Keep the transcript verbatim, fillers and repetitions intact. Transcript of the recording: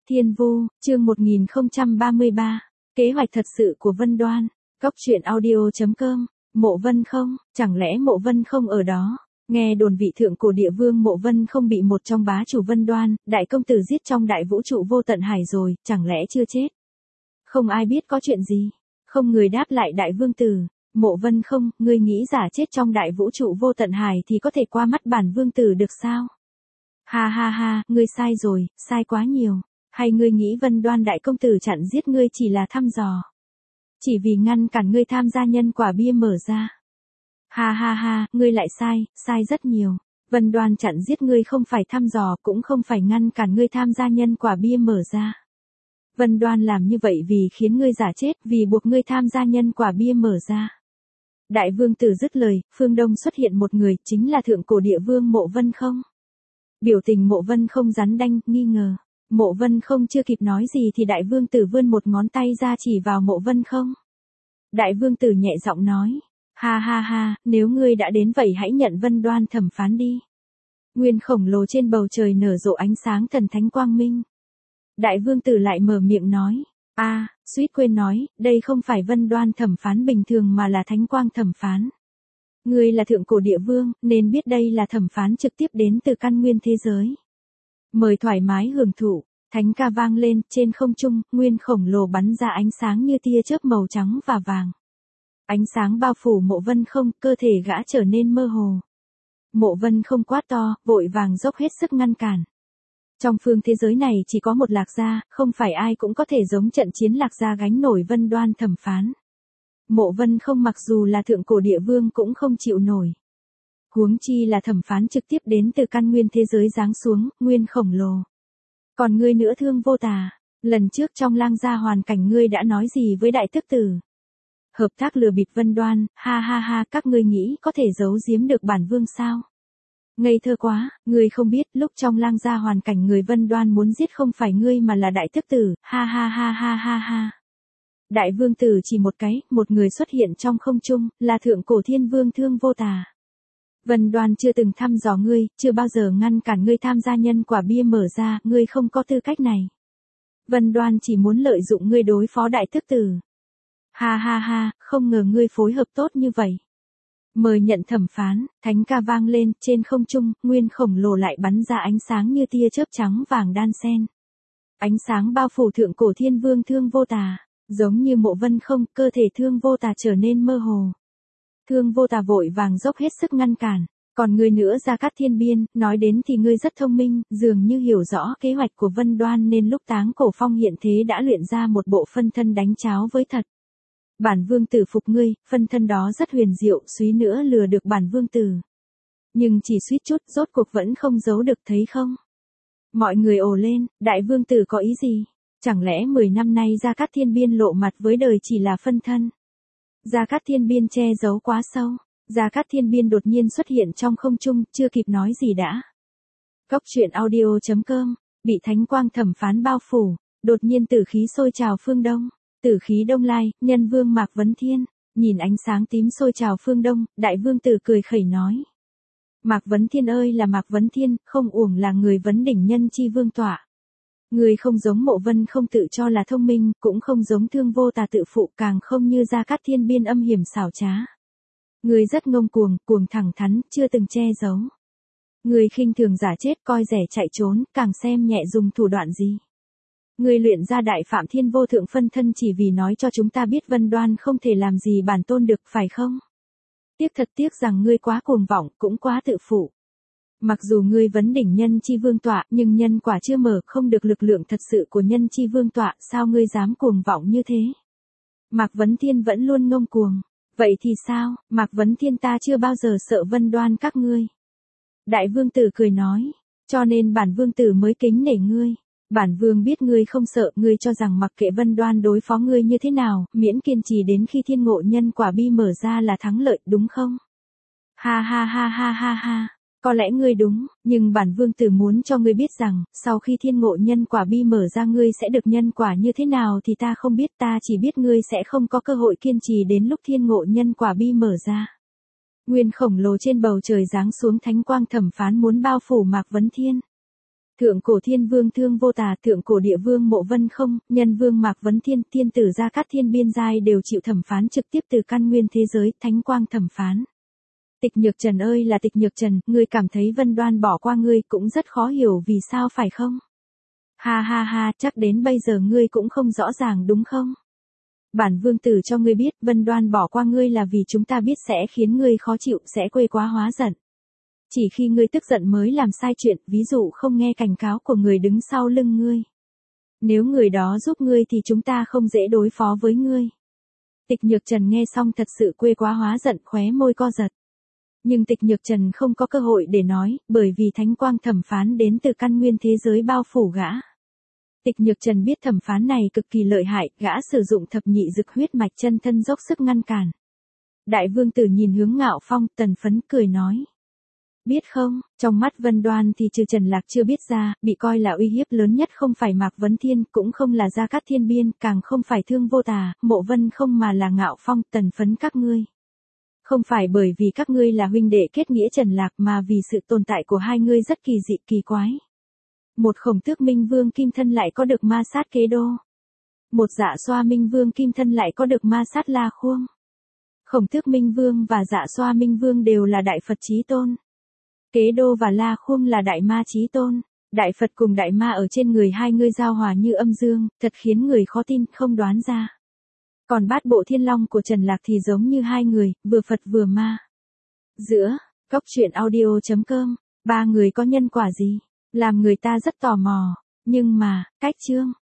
Thiên Vu, chương một nghìn không trăm ba mươi ba, kế hoạch thật sự của Vân Đoan. Cốc truyện audio chấm com, Mộ Vân không, chẳng lẽ Mộ Vân không ở đó? Nghe đồn vị thượng cổ địa vương Mộ Vân không bị một trong bá chủ Vân Đoan, đại công tử giết trong đại vũ trụ vô tận hải rồi, chẳng lẽ chưa chết? Không ai biết có chuyện gì. Không người đáp lại đại vương tử. Mộ Vân không, ngươi nghĩ giả chết trong đại vũ trụ vô tận hải thì có thể qua mắt bản vương tử được sao? Ha ha ha, ngươi sai rồi, sai quá nhiều. Hay ngươi nghĩ Vân Đoan đại công tử chặn giết ngươi chỉ là thăm dò? Chỉ vì ngăn cản ngươi tham gia nhân quả bia mở ra. Ha ha ha, ngươi lại sai, sai rất nhiều. Vân Đoan chặn giết ngươi không phải thăm dò, cũng không phải ngăn cản ngươi tham gia nhân quả bia mở ra. Vân Đoan làm như vậy vì khiến ngươi giả chết, vì buộc ngươi tham gia nhân quả bia mở ra. Đại vương tử dứt lời, phương đông xuất hiện một người, chính là thượng cổ địa vương Mộ Vân không. Biểu tình Mộ Vân không rắn đanh, nghi ngờ. Mộ Vân không chưa kịp nói gì thì đại vương tử vươn một ngón tay ra chỉ vào Mộ Vân không. Đại vương tử nhẹ giọng nói, ha ha ha, nếu ngươi đã đến vậy hãy nhận Vân Đoan thẩm phán đi. Nguyên khổng lồ trên bầu trời nở rộ ánh sáng thần thánh quang minh. Đại vương tử lại mở miệng nói, a, à, suýt quên nói, đây không phải Vân Đoan thẩm phán bình thường mà là thánh quang thẩm phán. Ngươi là thượng cổ địa vương, nên biết đây là thẩm phán trực tiếp đến từ căn nguyên thế giới. Mời thoải mái hưởng thụ. Thánh ca vang lên, trên không trung, nguyên khổng lồ bắn ra ánh sáng như tia chớp màu trắng và vàng. Ánh sáng bao phủ Mộ Vân không, cơ thể gã trở nên mơ hồ. Mộ Vân không quát to, vội vàng dốc hết sức ngăn cản. Trong phương thế giới này chỉ có một Lạc Gia, không phải ai cũng có thể giống trận chiến Lạc Gia gánh nổi Vân Đoan thẩm phán. Mộ Vân không mặc dù là thượng cổ địa vương cũng không chịu nổi. Huống chi là thẩm phán trực tiếp đến từ căn nguyên thế giới giáng xuống, nguyên khổng lồ. Còn ngươi nữa Thương Vô Tà, lần trước trong lang gia hoàn cảnh ngươi đã nói gì với đại tức tử? Hợp tác lừa bịp Vân Đoan, ha ha ha, các ngươi nghĩ có thể giấu giếm được bản vương sao? Ngây thơ quá, ngươi không biết lúc trong lang gia hoàn cảnh người Vân Đoan muốn giết không phải ngươi mà là đại tức tử, ha ha ha ha ha ha. Đại vương tử chỉ một cái, một người xuất hiện trong không trung, là thượng cổ thiên vương Thương Vô Tà. Vân Đoan chưa từng thăm dò ngươi, chưa bao giờ ngăn cản ngươi tham gia nhân quả bia mở ra, ngươi không có tư cách này. Vân Đoan chỉ muốn lợi dụng ngươi đối phó đại tức tử. Ha ha ha, không ngờ ngươi phối hợp tốt như vậy. Mời nhận thẩm phán, thánh ca vang lên, trên không trung, nguyên khổng lồ lại bắn ra ánh sáng như tia chớp trắng vàng đan xen. Ánh sáng bao phủ thượng cổ thiên vương Thương Vô Tà, giống như Mộ Vân không, cơ thể Thương Vô Tà trở nên mơ hồ. Thương Vô Tà vội vàng dốc hết sức ngăn cản, còn ngươi nữa Gia Cát Thiên Biên, nói đến thì ngươi rất thông minh, dường như hiểu rõ kế hoạch của Vân Đoan nên lúc Táng Cổ Phong hiện thế đã luyện ra một bộ phân thân đánh cháo với thật. Bản vương tử phục ngươi, phân thân đó rất huyền diệu, suýt nữa lừa được bản vương tử. Nhưng chỉ suýt chút, rốt cuộc vẫn không giấu được thấy không? Mọi người ồ lên, đại vương tử có ý gì? Chẳng lẽ mười năm nay Gia Cát Thiên Biên lộ mặt với đời chỉ là phân thân? Gia Cát Thiên Biên che giấu quá sâu. Gia Cát Thiên Biên đột nhiên xuất hiện trong không trung, chưa kịp nói gì đã. Cốc truyện audio chấm com, bị thánh quang thẩm phán bao phủ, đột nhiên tử khí sôi trào phương đông. Tử khí đông lai, nhân vương Mạc Vấn Thiên, nhìn ánh sáng tím sôi trào phương đông, đại vương tử cười khẩy nói. Mạc Vấn Thiên ơi là Mạc Vấn Thiên, không uổng là người vấn đỉnh nhân chi vương tọa. Người không giống Mộ Vân không tự cho là thông minh, cũng không giống Thương Vô Tà tự phụ, càng không như Gia Cát Thiên Biên âm hiểm xảo trá. Người rất ngông cuồng, cuồng thẳng thắn, chưa từng che giấu. Người khinh thường giả chết, coi rẻ chạy trốn, càng xem nhẹ dùng thủ đoạn gì. Người luyện ra đại phạm thiên vô thượng phân thân chỉ vì nói cho chúng ta biết Vân Đoan không thể làm gì bản tôn được, phải không? Tiếc thật tiếc rằng ngươi quá cuồng vọng, cũng quá tự phụ. Mặc dù ngươi vấn đỉnh nhân chi vương tọa, nhưng nhân quả chưa mở, không được lực lượng thật sự của nhân chi vương tọa, sao ngươi dám cuồng vọng như thế? Mạc Vấn Thiên vẫn luôn ngông cuồng. Vậy thì sao, Mạc Vấn Thiên ta chưa bao giờ sợ Vân Đoan các ngươi. Đại vương tử cười nói, cho nên bản vương tử mới kính nể ngươi. Bản vương biết ngươi không sợ, ngươi cho rằng mặc kệ Vân Đoan đối phó ngươi như thế nào, miễn kiên trì đến khi thiên ngộ nhân quả bi mở ra là thắng lợi, đúng không? Ha ha ha ha ha ha. Có lẽ ngươi đúng, nhưng bản vương tử muốn cho ngươi biết rằng, sau khi thiên ngộ nhân quả bi mở ra ngươi sẽ được nhân quả như thế nào thì ta không biết, ta chỉ biết ngươi sẽ không có cơ hội kiên trì đến lúc thiên ngộ nhân quả bi mở ra. Nguyên khổng lồ trên bầu trời giáng xuống thánh quang thẩm phán muốn bao phủ Mạc Vấn Thiên. Thượng cổ thiên vương Thương Vô Tà, thượng cổ địa vương Mộ Vân Không, nhân vương Mạc Vấn Thiên, thiên tử Gia Cát Thiên biên giai đều chịu thẩm phán trực tiếp từ căn nguyên thế giới, thánh quang thẩm phán. Tịch Nhược Trần ơi là Tịch Nhược Trần, ngươi cảm thấy Vân Đoan bỏ qua ngươi cũng rất khó hiểu vì sao phải không? Ha ha ha, chắc đến bây giờ ngươi cũng không rõ ràng đúng không? Bản vương tử cho ngươi biết, Vân Đoan bỏ qua ngươi là vì chúng ta biết sẽ khiến ngươi khó chịu, sẽ quê quá hóa giận. Chỉ khi ngươi tức giận mới làm sai chuyện, ví dụ không nghe cảnh cáo của người đứng sau lưng ngươi. Nếu người đó giúp ngươi thì chúng ta không dễ đối phó với ngươi. Tịch Nhược Trần nghe xong thật sự quê quá hóa giận, khóe môi co giật. Nhưng Tịch Nhược Trần không có cơ hội để nói, bởi vì thánh quang thẩm phán đến từ căn nguyên thế giới bao phủ gã. Tịch Nhược Trần biết thẩm phán này cực kỳ lợi hại, gã sử dụng thập nhị dực huyết mạch chân thân dốc sức ngăn cản. Đại vương tử nhìn hướng Ngạo Phong, Tần Phấn cười nói. Biết không, trong mắt Vân Đoan thì trừ Trần Lạc chưa biết ra, bị coi là uy hiếp lớn nhất không phải Mạc Vấn Thiên, cũng không là Gia Cát Thiên Biên, càng không phải Thương Vô Tà, Mộ Vân Không mà là Ngạo Phong, Tần Phấn các ngươi. Không phải bởi vì các ngươi là huynh đệ kết nghĩa Trần Lạc mà vì sự tồn tại của hai ngươi rất kỳ dị kỳ quái. Một Khổng Tước Minh Vương Kim Thân lại có được ma sát Kế Đô. Một Dạ Xoa Minh Vương Kim Thân lại có được ma sát La Khuông. Khổng Tước Minh Vương và Dạ Xoa Minh Vương đều là Đại Phật Chí Tôn. Kế Đô và La Khuông là Đại Ma Chí Tôn. Đại Phật cùng Đại Ma ở trên người hai ngươi giao hòa như âm dương, thật khiến người khó tin, không đoán ra. Còn bát bộ thiên long của Trần Lạc thì giống như hai người, vừa Phật vừa ma. Giữa, Cốc Truyện Audio chấm com, ba người có nhân quả gì? Làm người ta rất tò mò. Nhưng mà, cách chương.